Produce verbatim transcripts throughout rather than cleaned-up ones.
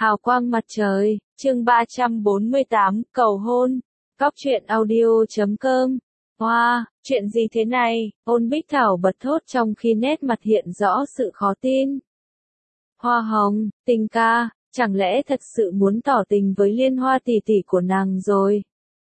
Hào quang mặt trời, chương ba trăm bốn mươi tám, cầu hôn. Cóc truyện audio chấm com. Hoa, wow, chuyện gì thế này? Ôn Bích Thảo bật thốt trong khi nét mặt hiện rõ sự khó tin. Hoa hồng, tình ca, chẳng lẽ thật sự muốn tỏ tình với Liên Hoa tỷ tỷ của nàng rồi?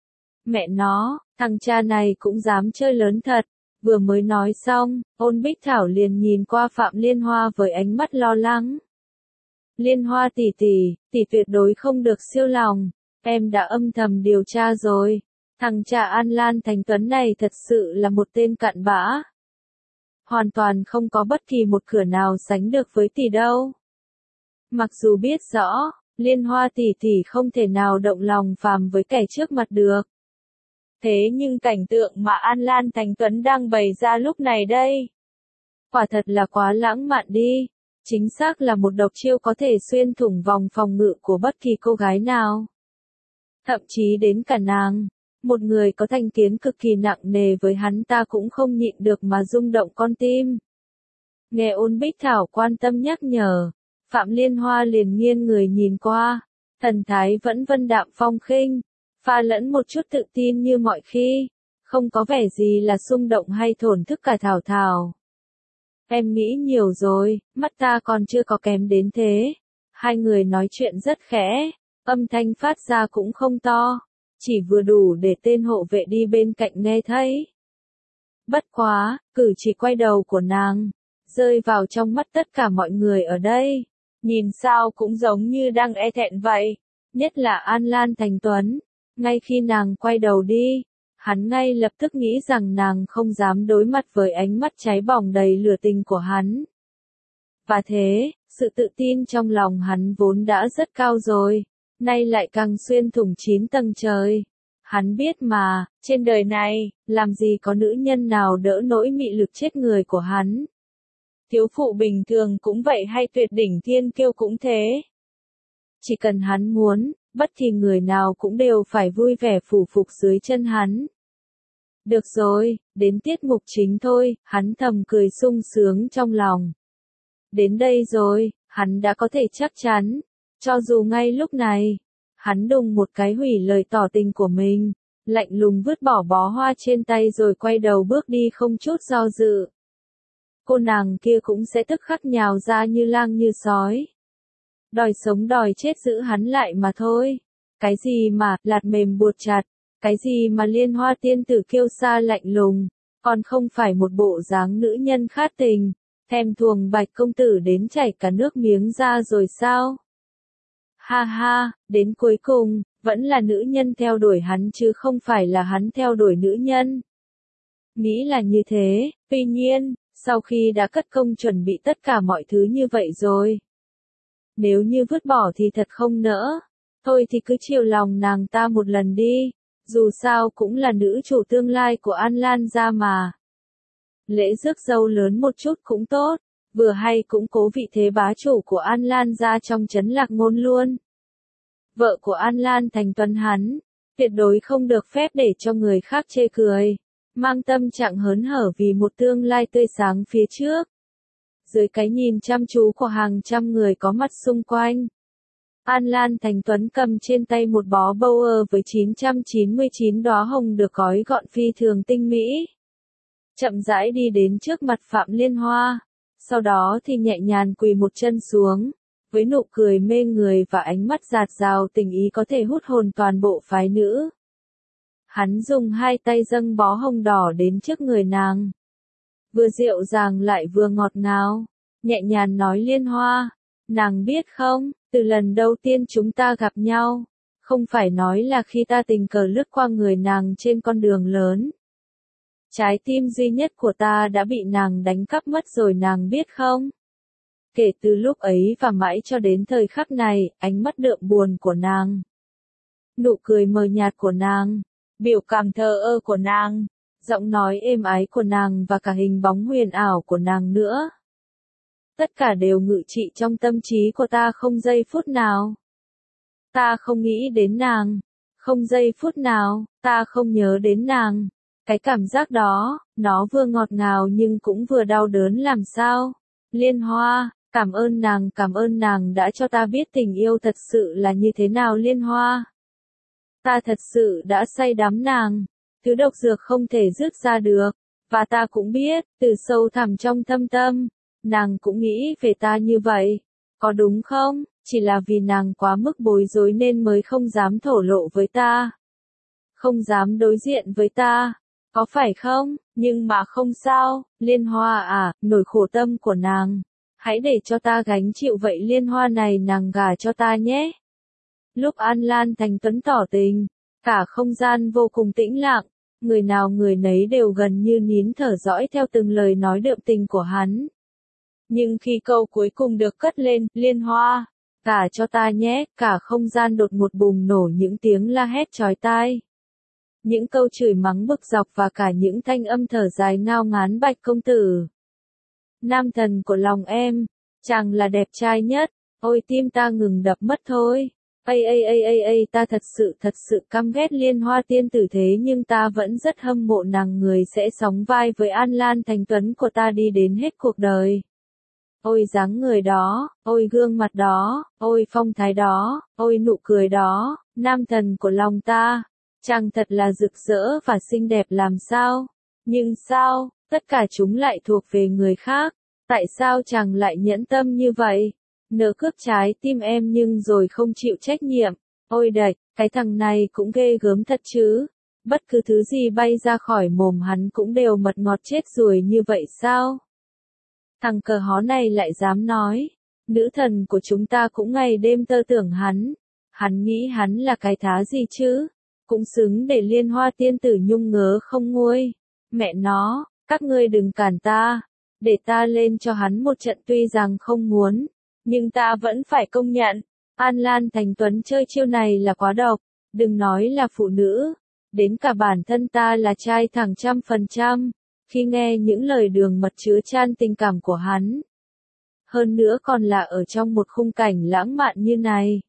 Mẹ nó, thằng cha này cũng dám chơi lớn thật. Vừa mới nói xong, Ôn Bích Thảo liền nhìn qua Phạm Liên Hoa với ánh mắt lo lắng. Liên Hoa tỷ tỷ, tỷ tuyệt đối không được siêu lòng, em đã âm thầm điều tra rồi, thằng cha An Lan Thành Tuấn này thật sự là một tên cặn bã. Hoàn toàn không có bất kỳ một cửa nào sánh được với tỷ đâu. Mặc dù biết rõ, Liên Hoa tỷ tỷ không thể nào động lòng phàm với kẻ trước mặt được. Thế nhưng cảnh tượng mà An Lan Thành Tuấn đang bày ra lúc này đây, quả thật là quá lãng mạn đi. Chính xác là một độc chiêu có thể xuyên thủng vòng phòng ngự của bất kỳ cô gái nào. Thậm chí đến cả nàng, một người có thành kiến cực kỳ nặng nề với hắn ta cũng không nhịn được mà rung động con tim. Nghe Ôn Bích Thảo quan tâm nhắc nhở, Phạm Liên Hoa liền nghiêng người nhìn qua, thần thái vẫn vân đạm phong khinh, pha lẫn một chút tự tin như mọi khi, không có vẻ gì là xung động hay thổn thức cả Thảo Thảo. Em nghĩ nhiều rồi, mắt ta còn chưa có kém đến thế. Hai người nói chuyện rất khẽ, âm thanh phát ra cũng không to, chỉ vừa đủ để tên hộ vệ đi bên cạnh nghe thấy. Bất quá, cử chỉ quay đầu của nàng, rơi vào trong mắt tất cả mọi người ở đây, nhìn sao cũng giống như đang e thẹn vậy, nhất là An Lan Thành Tuấn, ngay khi nàng quay đầu đi. Hắn ngay lập tức nghĩ rằng nàng không dám đối mặt với ánh mắt cháy bỏng đầy lửa tình của hắn. Và thế, sự tự tin trong lòng hắn vốn đã rất cao rồi, nay lại càng xuyên thủng chín tầng trời. Hắn biết mà, trên đời này, làm gì có nữ nhân nào đỡ nỗi mị lực chết người của hắn. Thiếu phụ bình thường cũng vậy hay tuyệt đỉnh thiên kiêu cũng thế. Chỉ cần hắn muốn, bất kỳ người nào cũng đều phải vui vẻ phủ phục dưới chân hắn. Được rồi, đến tiết mục chính thôi, hắn thầm cười sung sướng trong lòng. Đến đây rồi, hắn đã có thể chắc chắn, cho dù ngay lúc này, hắn đùng một cái hủy lời tỏ tình của mình, lạnh lùng vứt bỏ bó hoa trên tay rồi quay đầu bước đi không chút do dự. Cô nàng kia cũng sẽ tức khắc nhào ra như lang như sói. Đòi sống đòi chết giữ hắn lại mà thôi. Cái gì mà, lạt mềm buộc chặt. Cái gì mà Liên Hoa tiên tử kiêu sa lạnh lùng, còn không phải một bộ dáng nữ nhân khát tình, thèm thuồng Bạch công tử đến chảy cả nước miếng ra rồi sao? Ha ha, đến cuối cùng, vẫn là nữ nhân theo đuổi hắn chứ không phải là hắn theo đuổi nữ nhân. Nghĩ là như thế, tuy nhiên, sau khi đã cất công chuẩn bị tất cả mọi thứ như vậy rồi, nếu như vứt bỏ thì thật không nỡ, thôi thì cứ chiều lòng nàng ta một lần đi. Dù sao cũng là nữ chủ tương lai của An Lan gia mà. Lễ rước dâu lớn một chút cũng tốt, vừa hay cũng cố vị thế bá chủ của An Lan gia trong trấn Lạc Ngôn luôn. Vợ của An Lan Thành Tuấn hắn, tuyệt đối không được phép để cho người khác chê cười, mang tâm trạng hớn hở vì một tương lai tươi sáng phía trước. Dưới cái nhìn chăm chú của hàng trăm người có mặt xung quanh, An Lan Thành Tuấn cầm trên tay một bó bower với chín trăm chín mươi chín đóa hồng được gói gọn phi thường tinh mỹ. Chậm rãi đi đến trước mặt Phạm Liên Hoa, sau đó thì nhẹ nhàng quỳ một chân xuống, với nụ cười mê người và ánh mắt dạt dào tình ý có thể hút hồn toàn bộ phái nữ. Hắn dùng hai tay dâng bó hồng đỏ đến trước người nàng. Vừa dịu dàng lại vừa ngọt ngào, nhẹ nhàng nói Liên Hoa, nàng biết không? Từ lần đầu tiên chúng ta gặp nhau, không phải nói là khi ta tình cờ lướt qua người nàng trên con đường lớn. Trái tim duy nhất của ta đã bị nàng đánh cắp mất rồi nàng biết không? Kể từ lúc ấy và mãi cho đến thời khắc này, ánh mắt đượm buồn của nàng, nụ cười mờ nhạt của nàng, biểu cảm thờ ơ của nàng, giọng nói êm ái của nàng và cả hình bóng huyền ảo của nàng nữa. Tất cả đều ngự trị trong tâm trí của ta không giây phút nào. Ta không nghĩ đến nàng. Không giây phút nào, ta không nhớ đến nàng. Cái cảm giác đó, nó vừa ngọt ngào nhưng cũng vừa đau đớn làm sao. Liên Hoa, Cảm ơn nàng, cảm ơn nàng đã cho ta biết tình yêu thật sự là như thế nào Liên Hoa. Ta thật sự đã say đắm nàng, thứ độc dược không thể dứt ra được, và ta cũng biết, từ sâu thẳm trong thâm tâm, nàng cũng nghĩ về ta như vậy, có đúng không? Chỉ là vì nàng quá mức bối rối nên mới không dám thổ lộ với ta. Không dám đối diện với ta, có phải không? Nhưng mà không sao, Liên Hoa à, nỗi khổ tâm của nàng. Hãy để cho ta gánh chịu vậy Liên Hoa này nàng gả cho ta nhé. Lúc An Lan Thành Tuấn tỏ tình, cả không gian vô cùng tĩnh lặng, người nào người nấy đều gần như nín thở dõi theo từng lời nói đượm tình của hắn. Nhưng khi câu cuối cùng được cất lên, Liên Hoa, gả cho ta nhé, cả không gian đột ngột bùng nổ những tiếng la hét chói tai. Những câu chửi mắng bực dọc và cả những thanh âm thở dài ngao ngán Bạch công tử. Nam thần của lòng em, chàng là đẹp trai nhất, ôi tim ta ngừng đập mất thôi. Ây ây ây ây ây ta thật sự thật sự căm ghét Liên Hoa tiên tử thế nhưng ta vẫn rất hâm mộ nàng người sẽ sóng vai với An Lan Thành Tuấn của ta đi đến hết cuộc đời. Ôi dáng người đó, ôi gương mặt đó, ôi phong thái đó, ôi nụ cười đó, nam thần của lòng ta, chàng thật là rực rỡ và xinh đẹp làm sao. Nhưng sao, tất cả chúng lại thuộc về người khác, tại sao chàng lại nhẫn tâm như vậy? Nỡ cướp trái tim em nhưng rồi không chịu trách nhiệm. Ôi đạch, cái thằng này cũng ghê gớm thật chứ. Bất cứ thứ gì bay ra khỏi mồm hắn cũng đều mật ngọt chết ruồi như vậy sao? Thằng cờ hó này lại dám nói. Nữ thần của chúng ta cũng ngày đêm tơ tưởng hắn. Hắn nghĩ hắn là cái thá gì chứ? Cũng xứng để Liên Hoa tiên tử nhung ngớ không nguôi. Mẹ nó, các ngươi đừng cản ta. Để ta lên cho hắn một trận tuy rằng không muốn. Nhưng ta vẫn phải công nhận, An Lan Thành Tuấn chơi chiêu này là quá độc, đừng nói là phụ nữ, đến cả bản thân ta là trai thẳng trăm phần trăm, khi nghe những lời đường mật chứa chan tình cảm của hắn. Hơn nữa còn là ở trong một khung cảnh lãng mạn như này.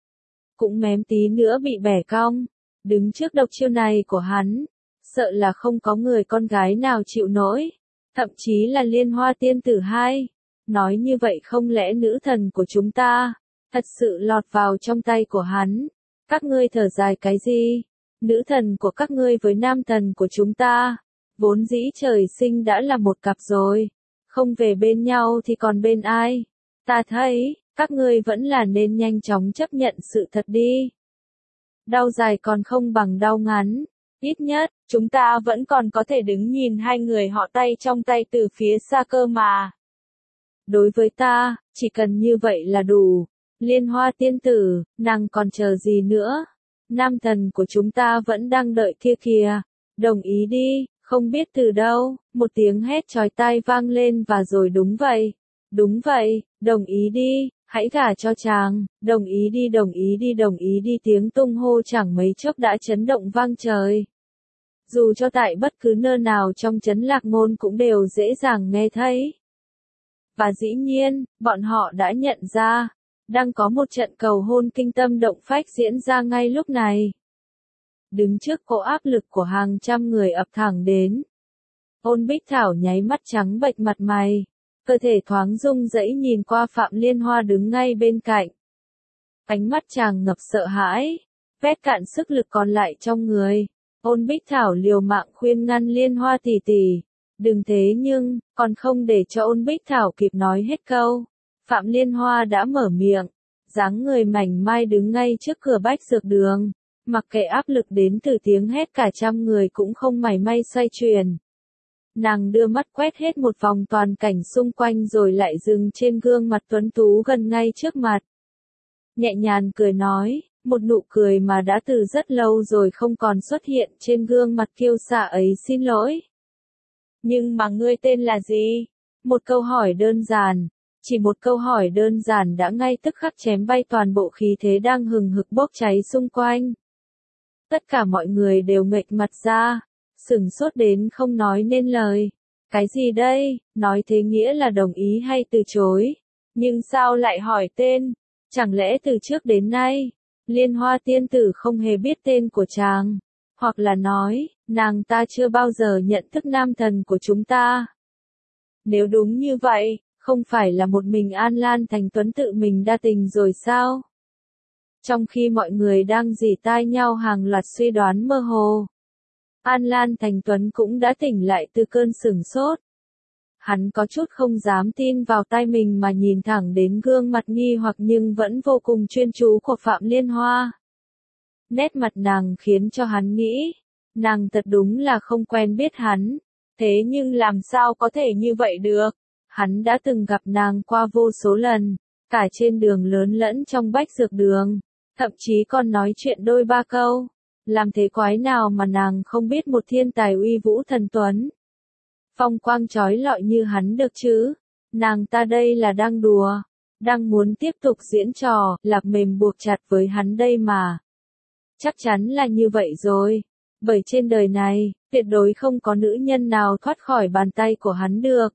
Cũng mém tí nữa bị bẻ cong, đứng trước độc chiêu này của hắn, sợ là không có người con gái nào chịu nổi, thậm chí là Liên Hoa tiên tử hai. Nói như vậy không lẽ nữ thần của chúng ta, thật sự lọt vào trong tay của hắn? Các ngươi thở dài cái gì? Nữ thần của các ngươi với nam thần của chúng ta, vốn dĩ trời sinh đã là một cặp rồi. Không về bên nhau thì còn bên ai? Ta thấy, các ngươi vẫn là nên nhanh chóng chấp nhận sự thật đi. Đau dài còn không bằng đau ngắn. Ít nhất, chúng ta vẫn còn có thể đứng nhìn hai người họ tay trong tay từ phía xa cơ mà. Đối với ta, chỉ cần như vậy là đủ. Liên Hoa tiên tử, nàng còn chờ gì nữa? Nam thần của chúng ta vẫn đang đợi kia kìa. Đồng ý đi, không biết từ đâu, một tiếng hét chói tai vang lên và rồi đúng vậy. Đúng vậy, đồng ý đi, hãy gả cho chàng, đồng ý đi đồng ý đi đồng ý đi tiếng tung hô chẳng mấy chốc đã chấn động vang trời. Dù cho tại bất cứ nơi nào trong trấn Lạc Ngôn cũng đều dễ dàng nghe thấy. Và dĩ nhiên, bọn họ đã nhận ra, đang có một trận cầu hôn kinh tâm động phách diễn ra ngay lúc này. Đứng trước cỗ áp lực của hàng trăm người ập thẳng đến. Ôn Bích Thảo nháy mắt trắng bệch mặt mày, cơ thể thoáng rung rẩy nhìn qua Phạm Liên Hoa đứng ngay bên cạnh. Ánh mắt chàng ngập sợ hãi, vét cạn sức lực còn lại trong người. Ôn Bích Thảo liều mạng khuyên ngăn Liên Hoa tỷ tỷ. Đừng thế nhưng, còn không để cho Ôn Bích Thảo kịp nói hết câu. Phạm Liên Hoa đã mở miệng, dáng người mảnh mai đứng ngay trước cửa Bách Dược Đường. Mặc kệ áp lực đến từ tiếng hét cả trăm người cũng không mảy may xoay chuyển. Nàng đưa mắt quét hết một vòng toàn cảnh xung quanh rồi lại dừng trên gương mặt tuấn tú gần ngay trước mặt. Nhẹ nhàng cười nói, một nụ cười mà đã từ rất lâu rồi không còn xuất hiện trên gương mặt kiêu sa ấy xin lỗi. Nhưng mà ngươi tên là gì? Một câu hỏi đơn giản, chỉ một câu hỏi đơn giản đã ngay tức khắc chém bay toàn bộ khí thế đang hừng hực bốc cháy xung quanh. Tất cả mọi người đều nghệch mặt ra, sửng sốt đến không nói nên lời. Cái gì đây? Nói thế nghĩa là đồng ý hay từ chối? Nhưng sao lại hỏi tên? Chẳng lẽ từ trước đến nay, Liên Hoa tiên tử không hề biết tên của chàng? Hoặc là nói, nàng ta chưa bao giờ nhận thức nam thần của chúng ta? Nếu đúng như vậy, Không phải là một mình An Lan Thành Tuấn tự mình đa tình rồi sao? Trong khi mọi người đang rỉ tai nhau hàng loạt suy đoán mơ hồ, An Lan Thành Tuấn cũng đã tỉnh lại từ cơn sửng sốt. Hắn có chút không dám tin vào tai mình mà nhìn thẳng đến gương mặt nghi hoặc nhưng vẫn vô cùng chuyên chú của Phạm Liên Hoa. Nét mặt nàng khiến cho hắn nghĩ, nàng thật đúng là không quen biết hắn, thế nhưng làm sao có thể như vậy được? Hắn đã từng gặp nàng qua vô số lần, cả trên đường lớn lẫn trong bách dược đường, thậm chí còn nói chuyện đôi ba câu. Làm thế quái nào mà nàng không biết một thiên tài uy vũ thần tuấn, phong quang chói lọi như hắn được chứ? Nàng ta đây là đang đùa, đang muốn tiếp tục diễn trò, lạp mềm buộc chặt với hắn đây mà. Chắc chắn là như vậy rồi, bởi trên đời này, tuyệt đối không có nữ nhân nào thoát khỏi bàn tay của hắn được.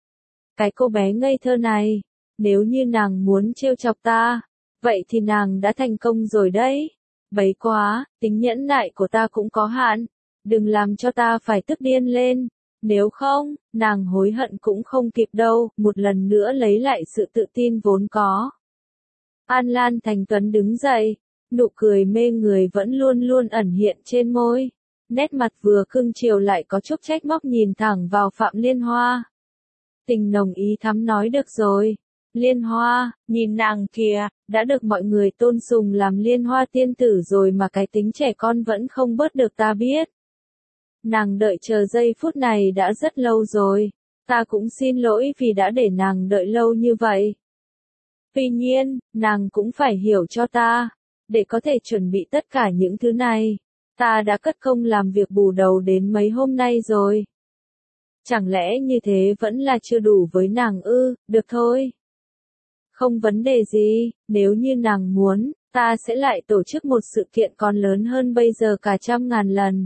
Cái cô bé ngây thơ này, nếu như nàng muốn trêu chọc ta, vậy thì nàng đã thành công rồi đấy. Bấy quá, tính nhẫn nại của ta cũng có hạn, đừng làm cho ta phải tức điên lên, nếu không, nàng hối hận cũng không kịp đâu, một lần nữa lấy lại sự tự tin vốn có. An Lan Thành Tuấn đứng dậy, nụ cười mê người vẫn luôn luôn ẩn hiện trên môi, nét mặt vừa cưng chiều lại có chút trách móc nhìn thẳng vào Phạm Liên Hoa. Tình nồng ý thắm nói được rồi. Liên Hoa, nhìn nàng kìa, đã được mọi người tôn sùng làm Liên Hoa tiên tử rồi mà cái tính trẻ con vẫn không bớt được ta biết. Nàng đợi chờ giây phút này đã rất lâu rồi, ta cũng xin lỗi vì đã để nàng đợi lâu như vậy. Tuy nhiên, nàng cũng phải hiểu cho ta, để có thể chuẩn bị tất cả những thứ này, ta đã cất công làm việc bù đầu đến mấy hôm nay rồi. Chẳng lẽ như thế vẫn là chưa đủ với nàng ư? Được thôi. Không vấn đề gì, nếu như nàng muốn, ta sẽ lại tổ chức một sự kiện còn lớn hơn bây giờ cả trăm ngàn lần.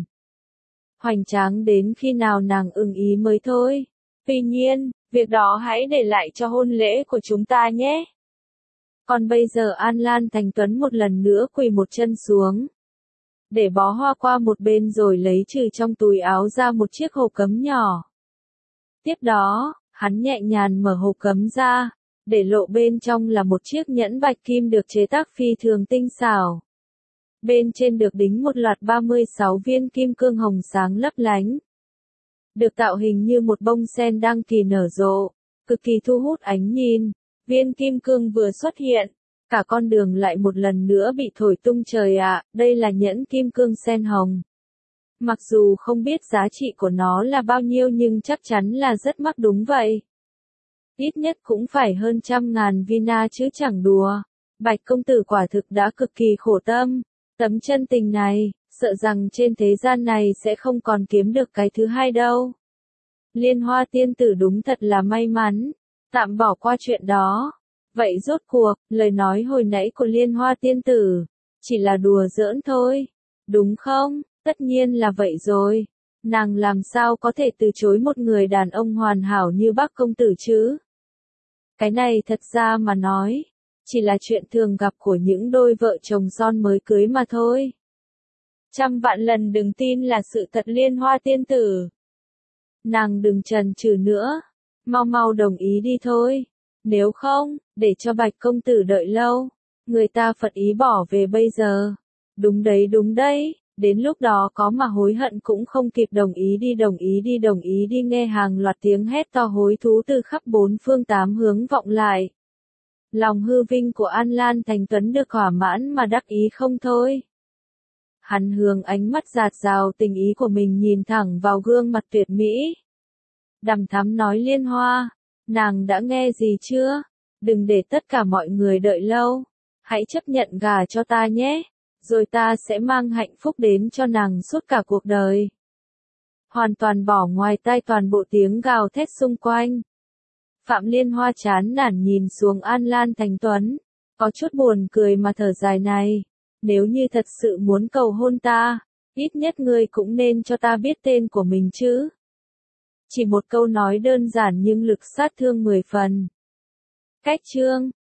Hoành tráng đến khi nào nàng ưng ý mới thôi. Tuy nhiên, việc đó hãy để lại cho hôn lễ của chúng ta nhé. Còn bây giờ An Lan Thành Tuấn một lần nữa quỳ một chân xuống, để bó hoa qua một bên rồi lấy trừ trong túi áo ra một chiếc hộp cấm nhỏ. Tiếp đó, hắn nhẹ nhàng mở hộp cấm ra, để lộ bên trong là một chiếc nhẫn bạch kim được chế tác phi thường tinh xảo. Bên trên được đính một loạt ba mươi sáu viên kim cương hồng sáng lấp lánh, được tạo hình như một bông sen đang kỳ nở rộ, cực kỳ thu hút ánh nhìn. Viên kim cương vừa xuất hiện, cả con đường lại một lần nữa bị thổi tung trời ạ, à, đây là nhẫn kim cương sen hồng. Mặc dù không biết giá trị của nó là bao nhiêu nhưng chắc chắn là rất mắc đúng vậy. Ít nhất cũng phải hơn trăm ngàn vina chứ chẳng đùa. Bạch công tử quả thực đã cực kỳ khổ tâm. Tấm chân tình này, sợ rằng trên thế gian này sẽ không còn kiếm được cái thứ hai đâu. Liên Hoa tiên tử đúng thật là may mắn. Tạm bỏ qua chuyện đó. Vậy rốt cuộc, lời nói hồi nãy của Liên Hoa tiên tử, chỉ là đùa giỡn thôi. Đúng không? Tất nhiên là vậy rồi. Nàng làm sao có thể từ chối một người đàn ông hoàn hảo như bác công tử chứ? Cái này thật ra mà nói, chỉ là chuyện thường gặp của những đôi vợ chồng son mới cưới mà thôi. Trăm vạn lần đừng tin là sự thật Liên Hoa tiên tử. Nàng đừng chần chừ nữa, mau mau đồng ý đi thôi. Nếu không, để cho Bạch công tử đợi lâu, người ta phật ý bỏ về bây giờ. Đúng đấy đúng đấy, đến lúc đó có mà hối hận cũng không kịp. Đồng ý đi đồng ý đi đồng ý đi. Nghe hàng loạt tiếng hét to hối thú từ khắp bốn phương tám hướng vọng lại. Lòng hư vinh của An Lan Thành Tuấn được thỏa mãn mà đắc ý không thôi. Hắn hướng ánh mắt dạt dào tình ý của mình nhìn thẳng vào gương mặt tuyệt mỹ. Đằm thắm nói Liên Hoa, nàng đã nghe gì chưa? Đừng để tất cả mọi người đợi lâu. Hãy chấp nhận gả cho ta nhé. Rồi ta sẽ mang hạnh phúc đến cho nàng suốt cả cuộc đời. Hoàn toàn bỏ ngoài tai toàn bộ tiếng gào thét xung quanh. Phạm Liên Hoa chán nản nhìn xuống An Lan Thành Tuấn, có chút buồn cười mà thở dài này. Nếu như thật sự muốn cầu hôn ta, ít nhất ngươi cũng nên cho ta biết tên của mình chứ. Chỉ một câu nói đơn giản nhưng lực sát thương mười phần. Cách chương